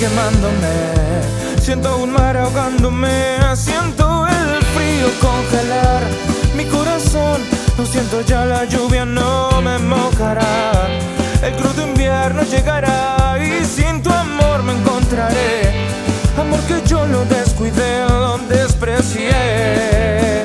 quemándome, siento un mar ahogándome, siento el frío congelar mi corazón. Lo siento ya, la lluvia no me mojará, el crudo invierno llegará y sin tu amor me encontraré. Amor que yo lo descuidé, lo desprecié.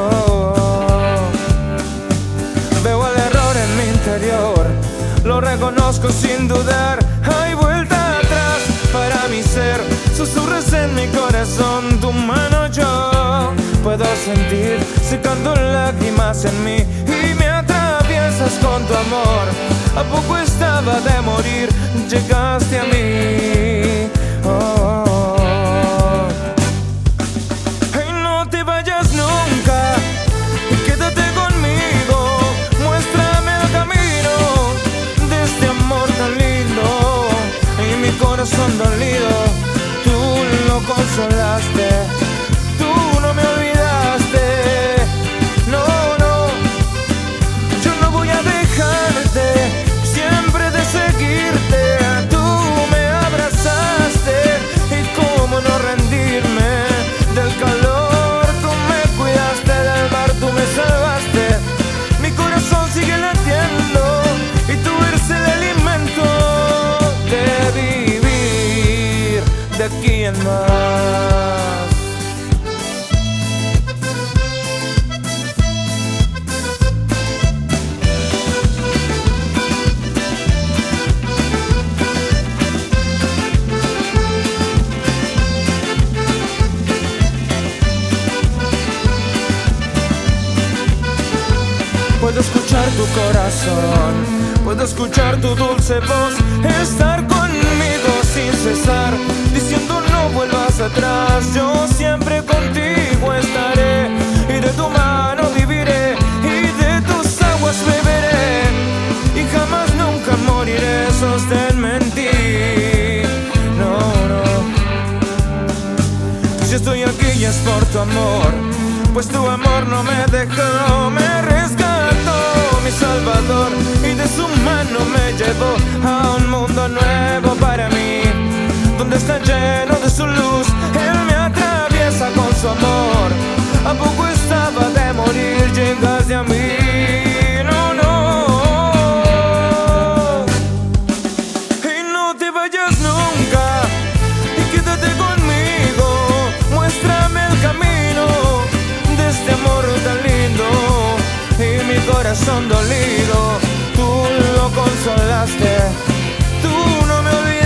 Veo el error en mi interior, lo reconozco sin dudar. Hay vuelta atrás para mi ser, susurras en mi corazón, tu mano yo puedo sentir secando lágrimas en mí y me atraviesas con tu amor. A poco estaba de morir, llegaste a mí. Hey, no te vayas nunca, quédate conmigo, muéstrame el camino de este amor tan lindo. Y mi corazón dolido, tú lo consolaste, tú no me olvidaste. No, no, yo no voy a dejarte, siempre de seguirte. Tú me abrazaste y cómo no rendirme del calor. Tú me cuidaste del mar, tú me salvaste. Mi corazón sigue latiendo y tú eres el alimento de vivir de aquí en más. Puedo escuchar tu corazón, puedo escuchar tu dulce voz, estar conmigo sin cesar, diciendo no vuelvas atrás. Yo siempre contigo estaré y de tu mano viviré y de tus aguas beberé y jamás nunca moriré. Sosténme en ti. No, no. Si estoy aquí y es por tu amor, pues tu amor no me dejó, me rescató mi Salvador y de su mano me llevó a un mundo nuevo para mí, donde está lleno de su luz. Él me atraviesa con su amor, a poco estaba de morir, llegaste a mí. No, no, y no te vayas nunca y quédate conmigo, muéstrame el camino de este amor tan lindo. Y mi corazón dolido, tú lo consolaste, tú no me olvidaste.